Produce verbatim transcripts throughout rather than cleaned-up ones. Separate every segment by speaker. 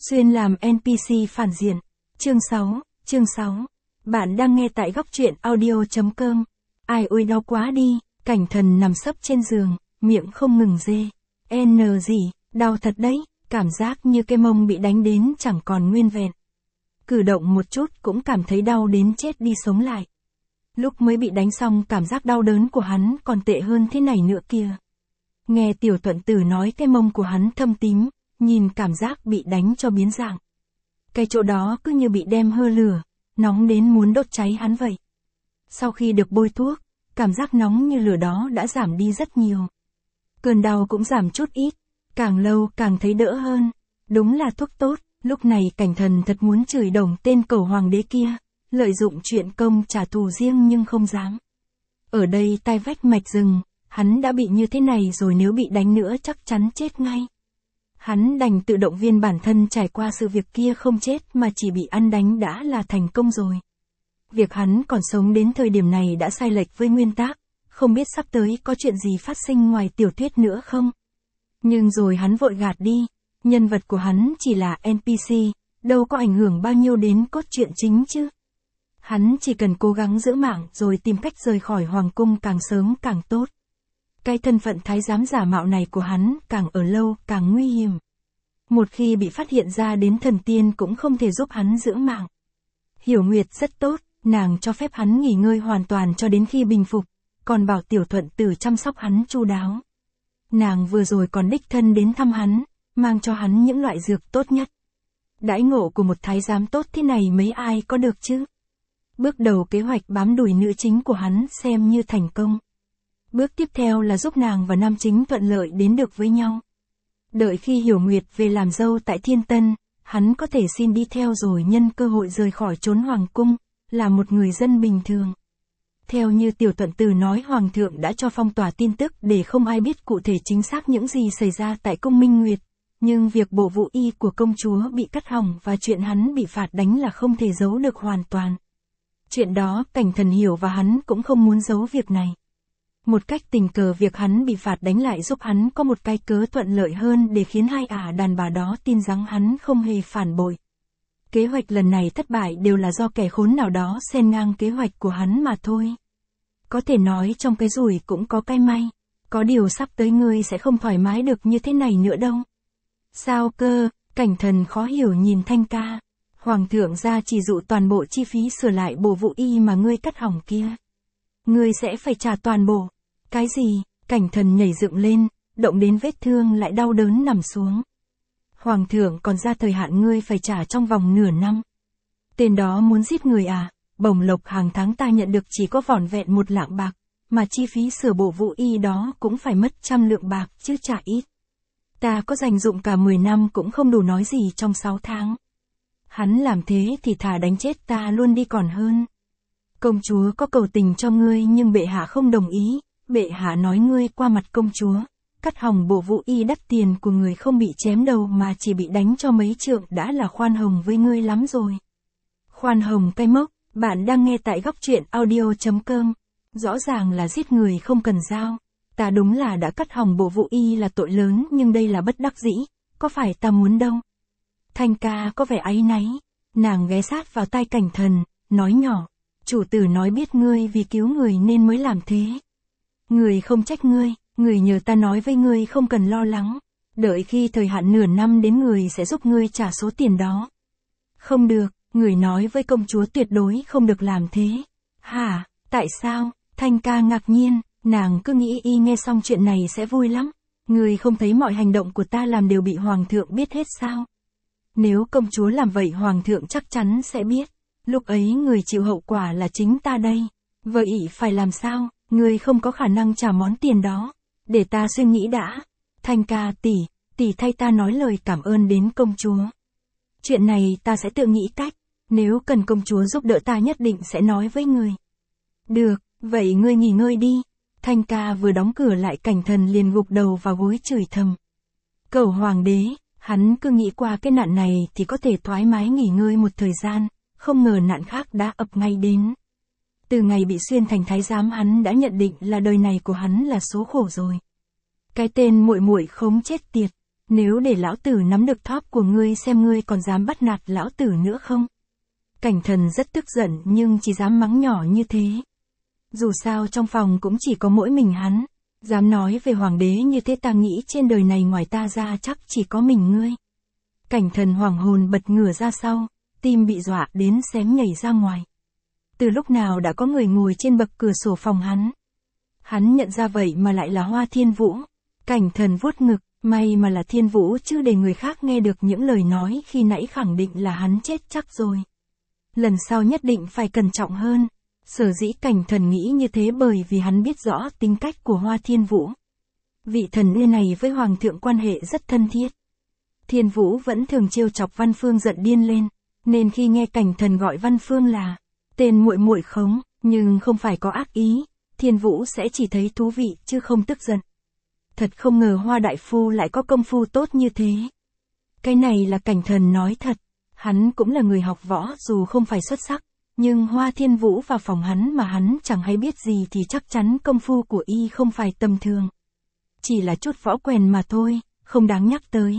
Speaker 1: Xuyên làm en pê xê phản diện. Chương sáu, chương sáu. Bạn đang nghe tại góc truyện audio chấm com. Ai ôi đau quá đi, Cảnh Thần nằm sấp trên giường, miệng không ngừng rê. N gì, đau thật đấy, cảm giác như cái mông bị đánh đến chẳng còn nguyên vẹn. Cử động một chút cũng cảm thấy đau đến chết đi sống lại. Lúc mới bị đánh xong cảm giác đau đớn của hắn còn tệ hơn thế này nữa kia. Nghe Tiểu Thuận Tử nói cái mông của hắn thâm tím, nhìn cảm giác bị đánh cho biến dạng. Cái chỗ đó cứ như bị đem hơ lửa, nóng đến muốn đốt cháy hắn vậy. Sau khi được bôi thuốc, cảm giác nóng như lửa đó đã giảm đi rất nhiều. Cơn đau cũng giảm chút ít, càng lâu càng thấy đỡ hơn. Đúng là thuốc tốt, lúc này Cảnh Thần thật muốn chửi đồng tên cẩu hoàng đế kia, lợi dụng chuyện công trả thù riêng nhưng không dám. Ở đây tai vách mạch rừng, hắn đã bị như thế này rồi, nếu bị đánh nữa chắc chắn chết ngay. Hắn đành tự động viên bản thân trải qua sự việc kia không chết mà chỉ bị ăn đánh đã là thành công rồi. Việc hắn còn sống đến thời điểm này đã sai lệch với nguyên tắc, không biết sắp tới có chuyện gì phát sinh ngoài tiểu thuyết nữa không. Nhưng rồi hắn vội gạt đi, nhân vật của hắn chỉ là en pê xê, đâu có ảnh hưởng bao nhiêu đến cốt truyện chính chứ. Hắn chỉ cần cố gắng giữ mạng rồi tìm cách rời khỏi hoàng cung càng sớm càng tốt. Cái thân phận thái giám giả mạo này của hắn càng ở lâu càng nguy hiểm. Một khi bị phát hiện ra đến thần tiên cũng không thể giúp hắn giữ mạng. Hiểu Nguyệt rất tốt, nàng cho phép hắn nghỉ ngơi hoàn toàn cho đến khi bình phục, còn bảo Tiểu Thuận Tử chăm sóc hắn chu đáo. Nàng vừa rồi còn đích thân đến thăm hắn, mang cho hắn những loại dược tốt nhất. Đãi ngộ của một thái giám tốt thế này mấy ai có được chứ. Bước đầu kế hoạch bám đuổi nữ chính của hắn xem như thành công. Bước tiếp theo là giúp nàng và nam chính thuận lợi đến được với nhau. Đợi khi Hiểu Nguyệt về làm dâu tại Thiên Tân, hắn có thể xin đi theo rồi nhân cơ hội rời khỏi chốn hoàng cung, là một người dân bình thường. Theo như Tiểu Thuận Tử nói, Hoàng thượng đã cho phong tỏa tin tức để không ai biết cụ thể chính xác những gì xảy ra tại cung Minh Nguyệt, nhưng việc bộ vụ y của công chúa bị cắt hỏng và chuyện hắn bị phạt đánh là không thể giấu được hoàn toàn. Chuyện đó Cảnh Thần hiểu và hắn cũng không muốn giấu việc này. Một cách tình cờ việc hắn bị phạt đánh lại giúp hắn có một cái cớ thuận lợi hơn để khiến hai ả đàn bà đó tin rằng hắn không hề phản bội. Kế hoạch lần này thất bại đều là do kẻ khốn nào đó xen ngang kế hoạch của hắn mà thôi. Có thể nói trong cái rủi cũng có cái may, có điều sắp tới ngươi sẽ không thoải mái được như thế này nữa đâu. Sao cơ? Cảnh Thần khó hiểu nhìn Thanh Ca. Hoàng thượng ra chỉ dụ toàn bộ chi phí sửa lại bộ vụ y mà ngươi cắt hỏng kia. Ngươi sẽ phải trả toàn bộ. Cái gì? Cảnh Thần nhảy dựng lên, động đến vết thương lại đau đớn nằm xuống. Hoàng thượng còn ra thời hạn ngươi phải trả trong vòng nửa năm. Tên đó muốn giết người à? Bổng lộc hàng tháng ta nhận được chỉ có vỏn vẹn một lạng bạc, mà chi phí sửa bộ vụ y đó cũng phải mất trăm lượng bạc chứ chả ít. Ta có dành dụng cả mười năm cũng không đủ nói gì trong sáu tháng. Hắn làm thế thì thà đánh chết ta luôn đi còn hơn. Công chúa có cầu tình cho ngươi nhưng bệ hạ không đồng ý, bệ hạ nói ngươi qua mặt công chúa, cắt hỏng bộ vụ y đắt tiền của người không bị chém đầu mà chỉ bị đánh cho mấy trượng đã là khoan hồng với ngươi lắm rồi. Khoan hồng cái mốc, bạn đang nghe tại góc truyện audio chấm com. Rõ ràng là giết người không cần dao. Ta đúng là đã cắt hỏng bộ vụ y là tội lớn nhưng đây là bất đắc dĩ, có phải ta muốn đâu. Thanh Ca có vẻ áy náy, nàng ghé sát vào tai Cảnh Thần, nói nhỏ, chủ tử nói biết ngươi vì cứu người nên mới làm thế. Người không trách ngươi, người nhờ ta nói với ngươi không cần lo lắng, đợi khi thời hạn nửa năm đến người sẽ giúp ngươi trả số tiền đó. Không được, người nói với công chúa tuyệt đối không được làm thế. Hả, tại sao? Thanh Ca ngạc nhiên, nàng cứ nghĩ y nghe xong chuyện này sẽ vui lắm. Người không thấy mọi hành động của ta làm đều bị hoàng thượng biết hết sao? Nếu công chúa làm vậy hoàng thượng chắc chắn sẽ biết. Lúc ấy người chịu hậu quả là chính ta đây. Vậy phải làm sao? Người không có khả năng trả món tiền đó. Để ta suy nghĩ đã. Thanh Ca tỷ, tỷ thay ta nói lời cảm ơn đến công chúa. Chuyện này ta sẽ tự nghĩ cách. Nếu cần công chúa giúp đỡ ta nhất định sẽ nói với người. Được, vậy ngươi nghỉ ngơi đi. Thanh Ca vừa đóng cửa lại Cảnh Thần liền gục đầu vào gối chửi thầm. Cẩu hoàng đế, hắn cứ nghĩ qua cái nạn này thì có thể thoải mái nghỉ ngơi một thời gian, không ngờ nạn khác đã ập ngay đến. Từ ngày bị xuyên thành thái giám hắn đã nhận định là đời này của hắn là số khổ rồi. Cái tên muội muội khống chết tiệt, Nếu để lão tử nắm được thóp của ngươi xem ngươi còn dám bắt nạt lão tử nữa không? Cảnh thần rất tức giận nhưng chỉ dám mắng nhỏ như thế. Dù sao trong phòng cũng chỉ có mỗi mình hắn. Dám nói về hoàng đế như thế, ta nghĩ trên đời này ngoài ta ra chắc chỉ có mình ngươi. Cảnh thần hoảng hồn bật ngửa ra sau, tim bị dọa đến xém nhảy ra ngoài. Từ lúc nào đã có người ngồi trên bậc cửa sổ phòng hắn. Hắn nhận ra vậy mà lại là Hoa Thiên Vũ. Cảnh thần vuốt ngực, may mà là Thiên Vũ chứ để người khác nghe được những lời nói khi nãy khẳng định là hắn chết chắc rồi. Lần sau nhất định phải cẩn trọng hơn. Sở dĩ cảnh thần nghĩ như thế bởi vì hắn biết rõ tính cách của Hoa Thiên Vũ. Vị thần yêu này với hoàng thượng quan hệ rất thân thiết. Thiên Vũ vẫn thường trêu chọc Văn Phương giận điên lên, nên khi nghe cảnh thần gọi Văn Phương là tên muội muội khống, nhưng không phải có ác ý, Thiên Vũ sẽ chỉ thấy thú vị chứ không tức giận. Thật không ngờ Hoa đại phu lại có công phu tốt như thế. Cái này là cảnh thần nói thật, hắn cũng là người học võ dù không phải xuất sắc. Nhưng Hoa Thiên Vũ vào phòng hắn mà hắn chẳng hay biết gì thì chắc chắn công phu của y không phải tầm thường. Chỉ là chút võ quèn mà thôi, không đáng nhắc tới.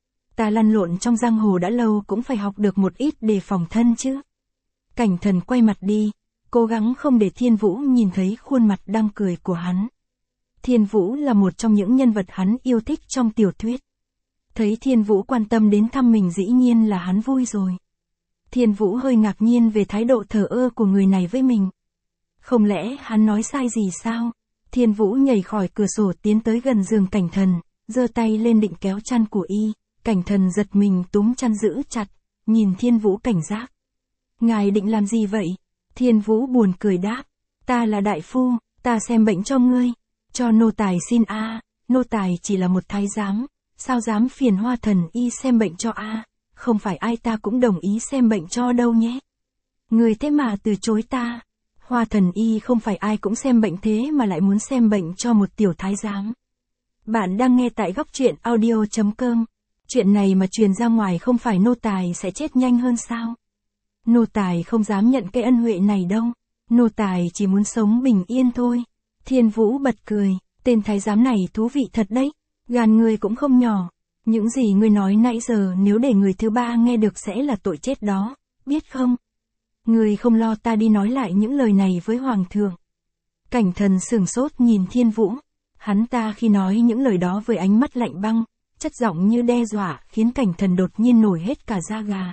Speaker 1: Ta lăn lộn trong giang hồ đã lâu cũng phải học được một ít để phòng thân chứ. Cảnh thần quay mặt đi, cố gắng không để Thiên Vũ nhìn thấy khuôn mặt đang cười của hắn. Thiên Vũ là một trong những nhân vật hắn yêu thích trong tiểu thuyết. Thấy Thiên Vũ quan tâm đến thăm mình dĩ nhiên là hắn vui rồi. Thiên Vũ hơi ngạc nhiên về thái độ thờ ơ của người này với mình. Không lẽ hắn nói sai gì sao? Thiên Vũ nhảy khỏi cửa sổ tiến tới gần giường cảnh thần, giơ tay lên định kéo chăn của y. Cảnh thần giật mình túm chăn giữ chặt, nhìn Thiên Vũ cảnh giác. Ngài định làm gì vậy? Thiên Vũ buồn cười đáp. Ta là đại phu, ta xem bệnh cho ngươi. Cho nô tài xin a, à, nô tài chỉ là một thái giám, sao dám phiền Hoa thần y xem bệnh cho a? À? Không phải ai ta cũng đồng ý xem bệnh cho đâu nhé. Người thế mà từ chối ta. Hoa thần y không phải ai cũng xem bệnh thế mà lại muốn xem bệnh cho một tiểu thái giám. Bạn đang nghe tại góc truyện audio chấm com. Chuyện này mà truyền ra ngoài không phải nô tài sẽ chết nhanh hơn sao? Nô tài không dám nhận cái ân huệ này đâu. Nô tài chỉ muốn sống bình yên thôi. Thiên Vũ bật cười, tên thái giám này thú vị thật đấy. Gan người cũng không nhỏ. Những gì ngươi nói nãy giờ nếu để người thứ ba nghe được sẽ là tội chết đó, biết không? Ngươi không lo ta đi nói lại những lời này với hoàng thượng. Cảnh thần sửng sốt nhìn Thiên Vũ. Hắn ta khi nói những lời đó với ánh mắt lạnh băng, chất giọng như đe dọa khiến cảnh thần đột nhiên nổi hết cả da gà.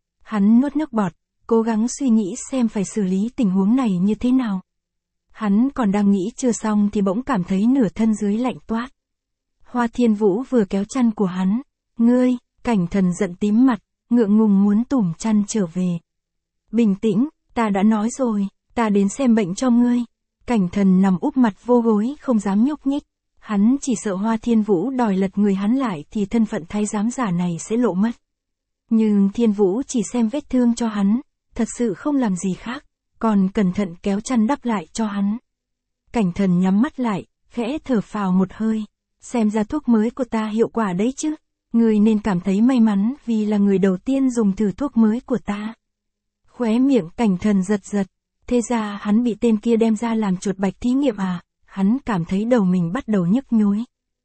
Speaker 1: Hắn nuốt nước bọt, cố gắng suy nghĩ xem phải xử lý tình huống này như thế nào. Hắn còn đang nghĩ chưa xong thì bỗng cảm thấy nửa thân dưới lạnh toát. Hoa Thiên Vũ vừa kéo chăn của hắn. Ngươi, cảnh thần giận tím mặt, ngượng ngùng muốn tủm chăn trở về. Bình tĩnh, ta đã nói rồi, ta đến xem bệnh cho ngươi. Cảnh thần nằm úp mặt vô gối không dám nhúc nhích. Hắn chỉ sợ Hoa Thiên Vũ đòi lật người hắn lại thì thân phận thái giám giả này sẽ lộ mất. Nhưng Thiên Vũ chỉ xem vết thương cho hắn, thật sự không làm gì khác, còn cẩn thận kéo chăn đắp lại cho hắn. Cảnh thần nhắm mắt lại, khẽ thở phào một hơi. Xem ra thuốc mới của ta hiệu quả đấy chứ. Ngươi nên cảm thấy may mắn vì là người đầu tiên dùng thử thuốc mới của ta. Khóe miệng cảnh thần giật giật. Thế ra hắn bị tên kia đem ra làm chuột bạch thí nghiệm à? Hắn cảm thấy đầu mình bắt đầu nhức nhối.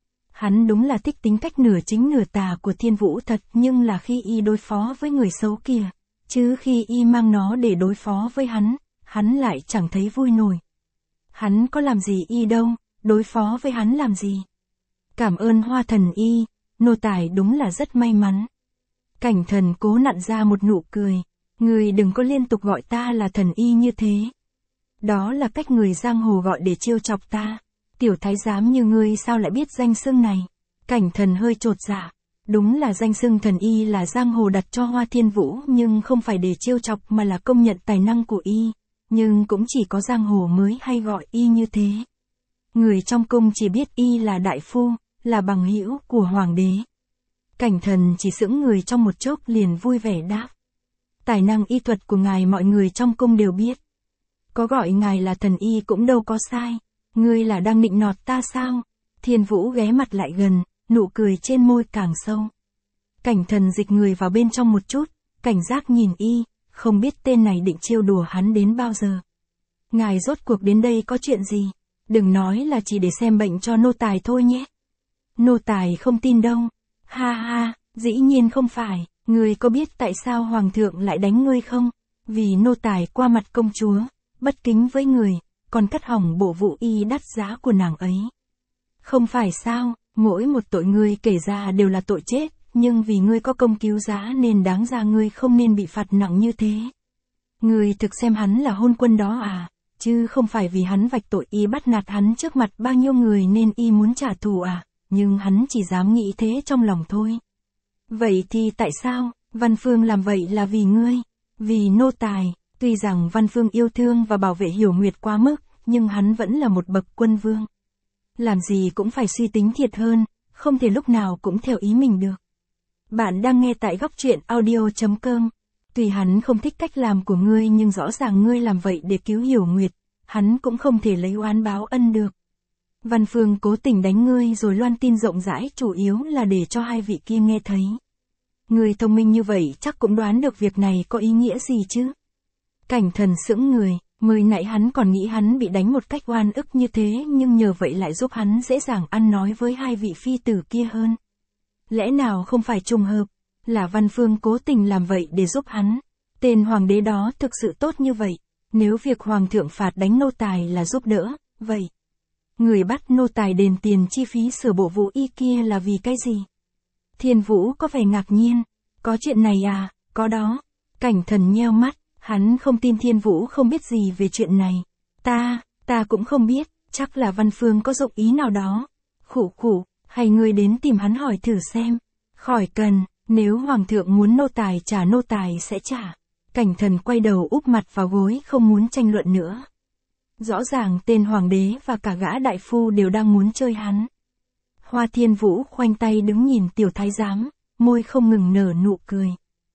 Speaker 1: Hắn đúng là thích tính cách nửa chính nửa tà của Thiên Vũ thật, nhưng là khi y đối phó với người xấu kia, chứ khi y mang nó để đối phó với hắn, hắn lại chẳng thấy vui nổi. Hắn có làm gì y đâu, đối phó với hắn làm gì? Cảm ơn Hoa thần y, nô tài đúng là rất may mắn. Cảnh thần cố nặn ra một nụ cười. Người đừng có liên tục gọi ta là thần y như thế. Đó là cách người giang hồ gọi để trêu chọc ta. Tiểu thái giám như ngươi sao lại biết danh xưng này? Cảnh thần hơi chột dạ. Đúng là danh xưng thần y là giang hồ đặt cho Hoa Thiên Vũ nhưng không phải để trêu chọc mà là công nhận tài năng của y. Nhưng cũng chỉ có giang hồ mới hay gọi y như thế. Người trong cung chỉ biết y là đại phu, là bằng hữu của hoàng đế. Cảnh thần chỉ sững người trong một chốc liền vui vẻ đáp. Tài năng y thuật của ngài mọi người trong cung đều biết. Có gọi ngài là thần y cũng đâu có sai. Ngươi là đang nịnh nọt ta sao? Thiên Vũ ghé mặt lại gần, nụ cười trên môi càng sâu. Cảnh thần dịch người vào bên trong một chút, cảnh giác nhìn y, không biết tên này định trêu đùa hắn đến bao giờ. Ngài rốt cuộc đến đây có chuyện gì? Đừng nói là chỉ để xem bệnh cho nô tài thôi nhé. Nô tài không tin đâu. Ha ha, dĩ nhiên không phải, ngươi có biết tại sao hoàng thượng lại đánh ngươi không? Vì nô tài qua mặt công chúa, bất kính với người, còn cắt hỏng bộ vũ y đắt giá của nàng ấy. Không phải sao, mỗi một tội ngươi kể ra đều là tội chết, nhưng vì ngươi có công cứu giá nên đáng ra ngươi không nên bị phạt nặng như thế. Ngươi thực xem hắn là hôn quân đó à, chứ không phải vì hắn vạch tội y bắt nạt hắn trước mặt bao nhiêu người nên y muốn trả thù à, nhưng hắn chỉ dám nghĩ thế trong lòng thôi. Vậy thì tại sao, Văn Phương làm vậy là vì ngươi, vì nô tài, tuy rằng Văn Phương yêu thương và bảo vệ Hiểu Nguyệt quá mức, nhưng hắn vẫn là một bậc quân vương. Làm gì cũng phải suy tính thiệt hơn, không thể lúc nào cũng theo ý mình được. Bạn đang nghe tại góc truyện audio chấm com. Tuy hắn không thích cách làm của ngươi nhưng rõ ràng ngươi làm vậy để cứu Hiểu Nguyệt, hắn cũng không thể lấy oán báo ân được. Văn Phương cố tình đánh ngươi rồi loan tin rộng rãi chủ yếu là để cho hai vị kia nghe thấy. Ngươi thông minh như vậy chắc cũng đoán được việc này có ý nghĩa gì chứ. Cảnh Thần sững người, mới nãy hắn còn nghĩ hắn bị đánh một cách oan ức như thế nhưng nhờ vậy lại giúp hắn dễ dàng ăn nói với hai vị phi tử kia hơn. Lẽ nào không phải trùng hợp, là Văn Phương cố tình làm vậy để giúp hắn. Tên hoàng đế đó thực sự tốt như vậy, nếu việc hoàng thượng phạt đánh nô tài là giúp đỡ, vậy người bắt nô tài đền tiền chi phí sửa bộ vũ y kia là vì cái gì? Thiên Vũ có vẻ ngạc nhiên, có chuyện này à, có đó. Cảnh Thần nheo mắt, hắn không tin Thiên Vũ không biết gì về chuyện này. Ta, ta cũng không biết, chắc là Văn Phương có dụng ý nào đó. Khủ khủ, hay ngươi đến tìm hắn hỏi thử xem. Khỏi cần, nếu hoàng thượng muốn nô tài trả nô tài sẽ trả. Cảnh Thần quay đầu úp mặt vào gối không muốn tranh luận nữa. Rõ ràng tên hoàng đế và cả gã đại phu đều đang muốn chơi hắn. Hoa Thiên Vũ khoanh tay đứng nhìn tiểu thái giám, môi không ngừng nở nụ cười.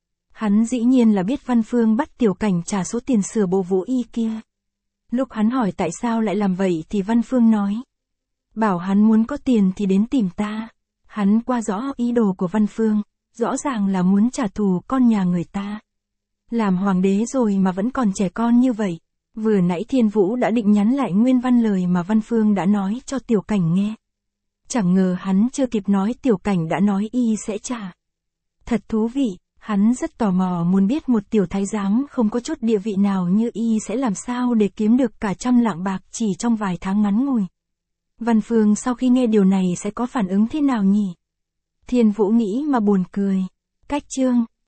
Speaker 1: Hắn dĩ nhiên là biết Văn Phương bắt tiểu cảnh trả số tiền sửa bộ vũ y kia. Lúc hắn hỏi tại sao lại làm vậy thì Văn Phương nói. Bảo hắn muốn có tiền thì đến tìm ta. Hắn qua rõ ý đồ của Văn Phương, rõ ràng là muốn trả thù con nhà người ta. Làm hoàng đế rồi mà vẫn còn trẻ con như vậy. Vừa nãy Thiên Vũ đã định nhắn lại nguyên văn lời mà Văn Phương đã nói cho tiểu cảnh nghe. Chẳng ngờ hắn chưa kịp nói tiểu cảnh đã nói y sẽ trả. Thật thú vị, hắn rất tò mò muốn biết một tiểu thái giám không có chút địa vị nào như y sẽ làm sao để kiếm được cả trăm lạng bạc chỉ trong vài tháng ngắn ngủi. Văn Phương sau khi nghe điều này sẽ có phản ứng thế nào nhỉ? Thiên Vũ nghĩ mà buồn cười. Cách chương